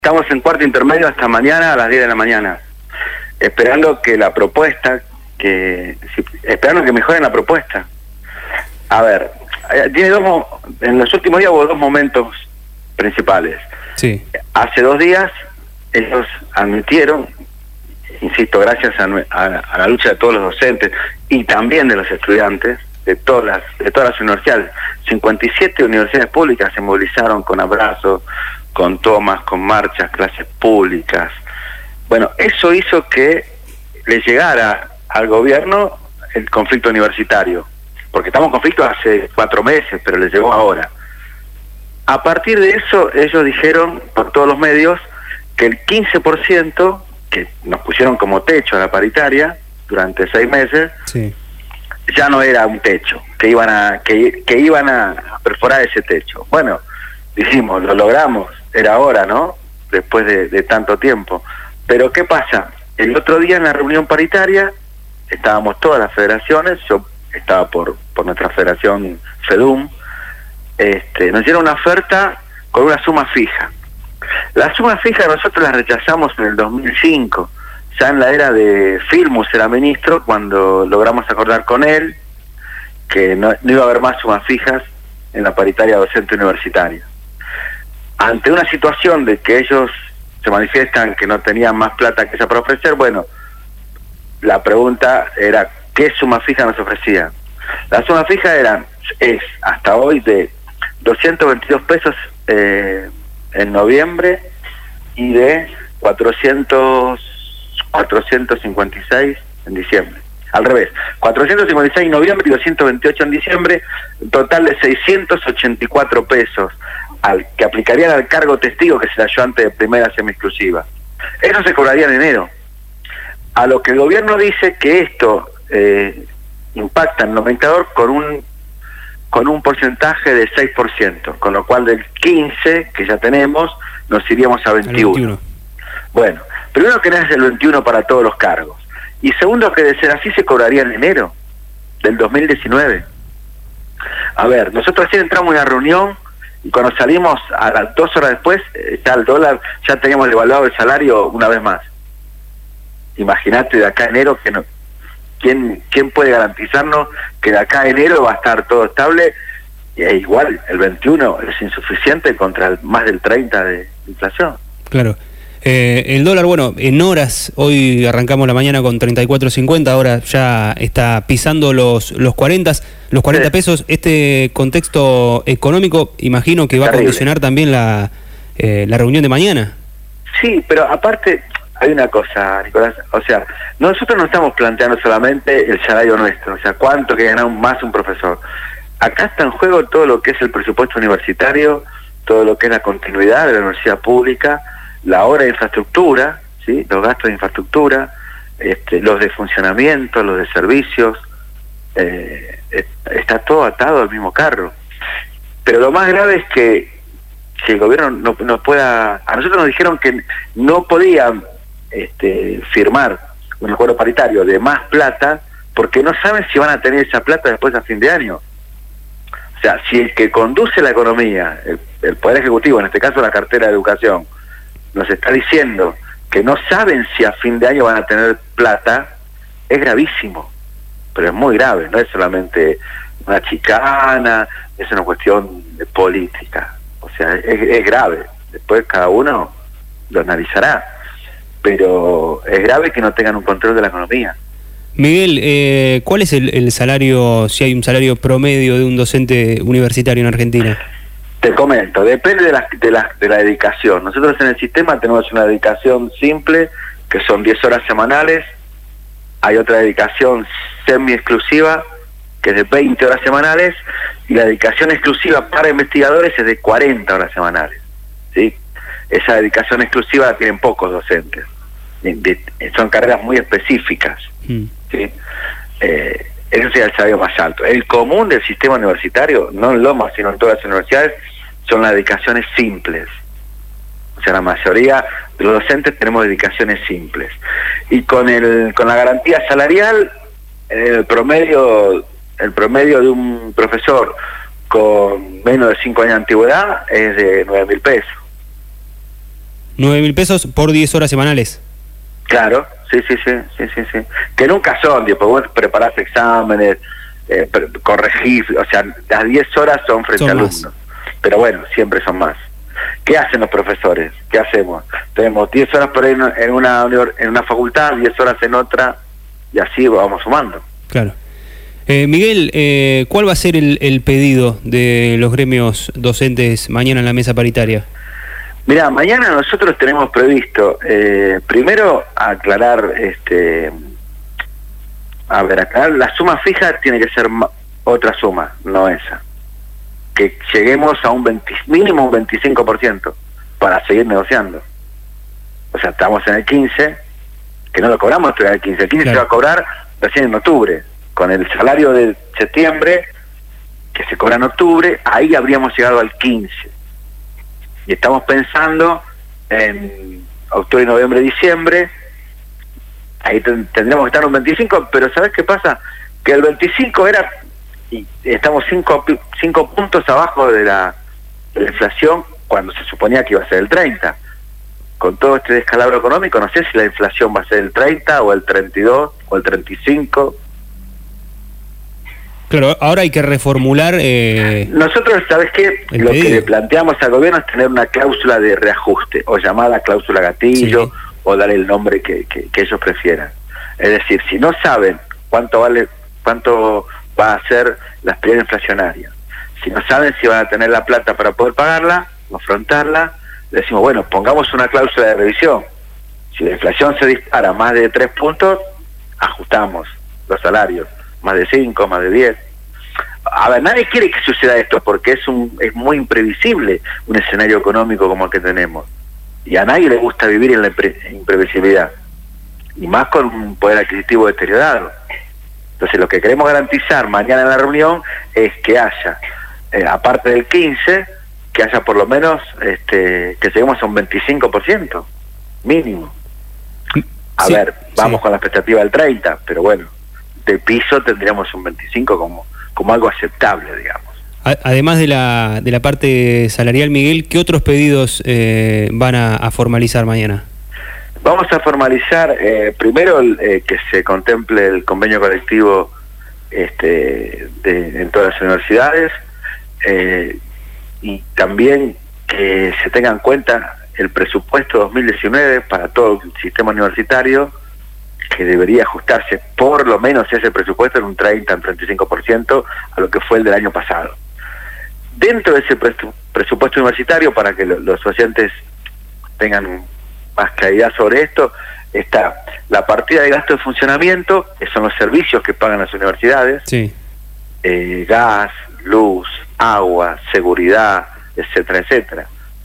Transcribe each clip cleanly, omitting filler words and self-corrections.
Estamos en cuarto intermedio hasta mañana a las 10 de la mañana, esperando que la propuesta, esperando que mejoren la propuesta. A ver, en los últimos días hubo dos momentos principales. Sí. Hace 2 días ellos admitieron, insisto, gracias a la lucha de todos los docentes y también de los estudiantes, de todas las universidades, 57 universidades públicas se movilizaron con abrazos, con tomas, con marchas, clases públicas. Bueno, eso hizo que le llegara al gobierno el conflicto universitario, porque estamos en conflicto hace 4 meses, pero le llegó ahora. A partir de eso, ellos dijeron por todos los medios que el 15%, que nos pusieron como techo a la paritaria durante 6 meses, sí, ya no era un techo, que iban a perforar ese techo. Bueno, dijimos, lo logramos, era hora, ¿no? Después de tanto tiempo. Pero ¿qué pasa? El otro día en la reunión paritaria estábamos todas las federaciones, yo estaba por nuestra federación FEDUM, nos dieron una oferta con una suma fija. La suma fija nosotros la rechazamos en el 2005, ya en la era de Filmus era ministro, cuando logramos acordar con él que no iba a haber más sumas fijas en la paritaria docente universitaria. Ante una situación de que ellos se manifiestan que no tenían más plata que esa para ofrecer, bueno, la pregunta era ¿qué suma fija nos ofrecían? La suma fija es hasta hoy de 222 pesos en noviembre y de 456 en diciembre. Al revés, 456 en noviembre y 228 en diciembre, un total de 684 pesos que aplicarían al cargo testigo que se halló antes de primera semi-exclusiva. Eso se cobraría en enero. A lo que el gobierno dice que esto impacta en el nomenclador con un porcentaje de 6%, con lo cual del 15 que ya tenemos nos iríamos a 21. Bueno, primero que nada es el 21 para todos los cargos. Y segundo, que de ser así se cobraría en enero del 2019. A ver, nosotros así entramos en una reunión y cuando salimos a las 2 horas después, ya el dólar, ya teníamos devaluado el salario una vez más. Imagínate de acá a enero que no. ¿Quién puede garantizarnos que de acá a enero va a estar todo estable? Y igual, el 21 es insuficiente contra más del 30 de inflación. Claro. El dólar, bueno, en horas, hoy arrancamos la mañana con 34.50, ahora ya está pisando los 40 pesos. Este contexto económico, imagino que va a condicionar también la reunión de mañana. Sí, pero aparte hay una cosa, Nicolás, o sea, nosotros no estamos planteando solamente el salario nuestro, o sea, cuánto que gana más un profesor. Acá está en juego todo lo que es el presupuesto universitario, todo lo que es la continuidad de la universidad pública, la hora de infraestructura, ¿sí? Los gastos de infraestructura, los de funcionamiento, los de servicios, está todo atado al mismo carro. Pero lo más grave es que si el gobierno no pueda... A nosotros nos dijeron que no podían firmar un acuerdo paritario de más plata porque no saben si van a tener esa plata después a fin de año. O sea, si el que conduce la economía, el Poder Ejecutivo, en este caso la cartera de Educación, nos está diciendo que no saben si a fin de año van a tener plata, es gravísimo, pero es muy grave, no es solamente una chicana, es una cuestión de política, o sea, es grave, después cada uno lo analizará, pero es grave que no tengan un control de la economía. Miguel, ¿cuál es el salario, si hay un salario promedio de un docente universitario en Argentina? Te comento, depende de la dedicación. Nosotros en el sistema tenemos una dedicación simple, que son 10 horas semanales. Hay otra dedicación semi-exclusiva, que es de 20 horas semanales. Y la dedicación exclusiva para investigadores es de 40 horas semanales. ¿Sí? Esa dedicación exclusiva la tienen pocos docentes. Son carreras muy específicas. ¿Sí? Ese sería el salario más alto. El común del sistema universitario, no en Lomas, sino en todas las universidades, son las dedicaciones simples. O sea, la mayoría de los docentes tenemos dedicaciones simples. Y con la garantía salarial, el promedio de un profesor con menos de 5 años de antigüedad es de 9.000 pesos. 9.000 pesos por 10 horas semanales. Claro, sí. Que nunca son, porque vos preparás exámenes, corregís, o sea, las 10 horas son frente a alumnos. Pero bueno, siempre son más. ¿Qué hacen los profesores? ¿Qué hacemos? Tenemos 10 horas por ahí en una facultad, 10 horas en otra, y así vamos sumando. Claro. Miguel, ¿cuál va a ser el pedido de los gremios docentes mañana en la mesa paritaria? Mira, mañana nosotros tenemos previsto, primero aclarar, aclarar la suma fija tiene que ser otra suma, no esa. Que lleguemos a mínimo un 25% para seguir negociando. O sea, estamos en el 15, que no lo cobramos todavía el 15. El 15 claro. Se va a cobrar recién en octubre. Con el salario de septiembre, que se cobra en octubre, ahí habríamos llegado al 15. Y estamos pensando en octubre, noviembre, diciembre, ahí tendríamos que estar en un 25, pero ¿sabes qué pasa? Que el 25 era, y estamos 5 puntos abajo de la inflación cuando se suponía que iba a ser el 30. Con todo este descalabro económico, no sé si la inflación va a ser el 30 o el 32 o el 35. Claro, ahora hay que reformular... Nosotros, ¿sabes qué? Lo que le planteamos al gobierno es tener una cláusula de reajuste, o llamada cláusula gatillo, sí. O dar el nombre que ellos prefieran. Es decir, si no saben cuánto va a ser la espiral inflacionaria, si no saben si van a tener la plata para poder pagarla, afrontarla, le decimos, bueno, pongamos una cláusula de revisión. Si la inflación se dispara más de 3 puntos, ajustamos los salarios. Más de 5, más de 10. A ver, nadie quiere que suceda esto porque es muy imprevisible un escenario económico como el que tenemos. Y a nadie le gusta vivir en la imprevisibilidad. Y más con un poder adquisitivo deteriorado. Entonces lo que queremos garantizar mañana en la reunión es que haya, aparte del 15, que haya por lo menos, que lleguemos a un 25%, mínimo. A ver, vamos con la expectativa del 30, pero bueno. De piso tendríamos un 25 como algo aceptable, digamos. Además de la parte salarial, Miguel, ¿qué otros pedidos van a formalizar mañana? Vamos a formalizar primero que se contemple el convenio colectivo en todas las universidades, y también que se tenga en cuenta el presupuesto 2019 para todo el sistema universitario, que debería ajustarse por lo menos ese presupuesto en un 30, un 35% a lo que fue el del año pasado. Dentro de ese presupuesto universitario, para que los docentes tengan más claridad sobre esto, está la partida de gasto de funcionamiento, que son los servicios que pagan las universidades, sí. Gas, luz, agua, seguridad, etcétera, etcétera.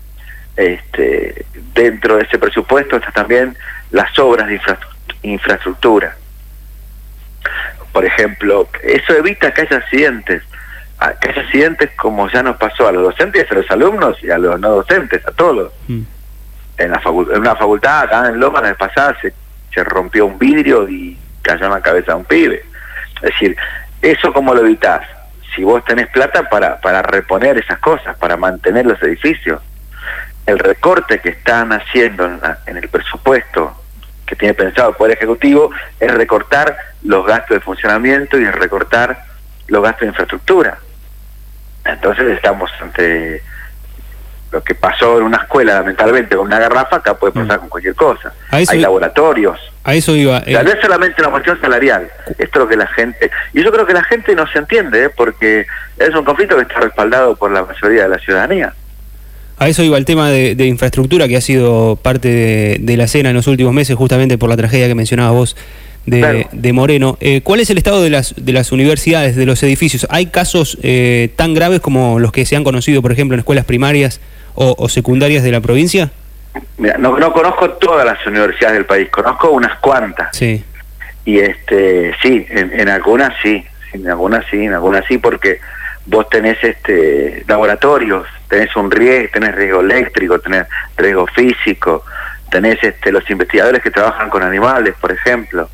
Dentro de ese presupuesto está también las obras de infraestructura. Por ejemplo, eso evita que haya accidentes. Que haya accidentes como ya nos pasó a los docentes, a los alumnos y a los no docentes, a todos. En una facultad, acá en Loma, la vez pasada se rompió un vidrio y cayó en la cabeza de un pibe. Es decir, ¿eso cómo lo evitás? Si vos tenés plata para reponer esas cosas, para mantener los edificios. El recorte que están haciendo en el presupuesto que tiene pensado el Poder Ejecutivo es recortar los gastos de funcionamiento y recortar los gastos de infraestructura. Entonces estamos ante lo que pasó en una escuela, lamentablemente, con una garrafa, acá puede pasar con cualquier cosa. Hay laboratorios. A eso iba. Tal vez solamente una cuestión salarial. Esto es lo que la gente... Y yo creo que la gente no se entiende, porque es un conflicto que está respaldado por la mayoría de la ciudadanía. A eso iba el tema de infraestructura, que ha sido parte de la escena en los últimos meses, justamente por la tragedia que mencionabas vos de Moreno. ¿Cuál es el estado de las universidades, de los edificios? ¿Hay casos tan graves como los que se han conocido, por ejemplo, en escuelas primarias o secundarias de la provincia? Mira, no conozco todas las universidades del país, conozco unas cuantas. Sí. Y sí, en algunas sí, en algunas sí, porque vos tenés laboratorios, tenés tenés riesgo eléctrico, tenés riesgo físico, tenés los investigadores que trabajan con animales, por ejemplo,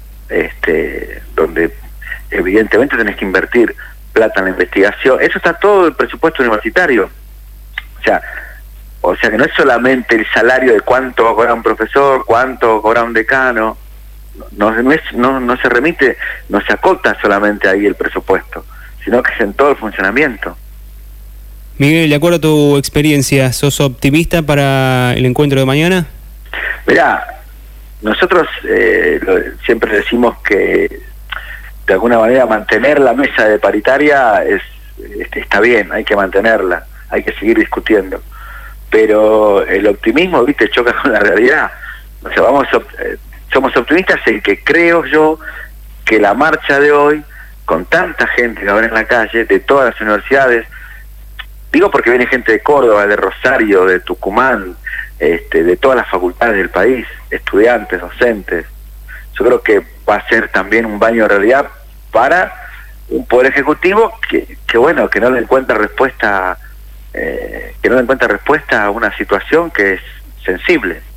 donde evidentemente tenés que invertir plata en la investigación. Eso está todo el presupuesto universitario. O sea, O sea que no es solamente el salario de cuánto va a cobrar un profesor, cuánto va a cobrar un decano, no se remite, no se acota solamente ahí el presupuesto, sino que es en todo el funcionamiento. Miguel, de acuerdo a tu experiencia, ¿sos optimista para el encuentro de mañana? Mirá, nosotros siempre decimos que de alguna manera mantener la mesa de paritaria está bien, hay que mantenerla, hay que seguir discutiendo, pero el optimismo, viste, choca con la realidad. O sea, somos optimistas en que creo yo que la marcha de hoy, con tanta gente que habrá en la calle, de todas las universidades, digo porque viene gente de Córdoba, de Rosario, de Tucumán, de todas las facultades del país, estudiantes, docentes. Yo creo que va a ser también un baño de realidad para un poder ejecutivo que bueno, que no le encuentra respuesta, a una situación que es sensible.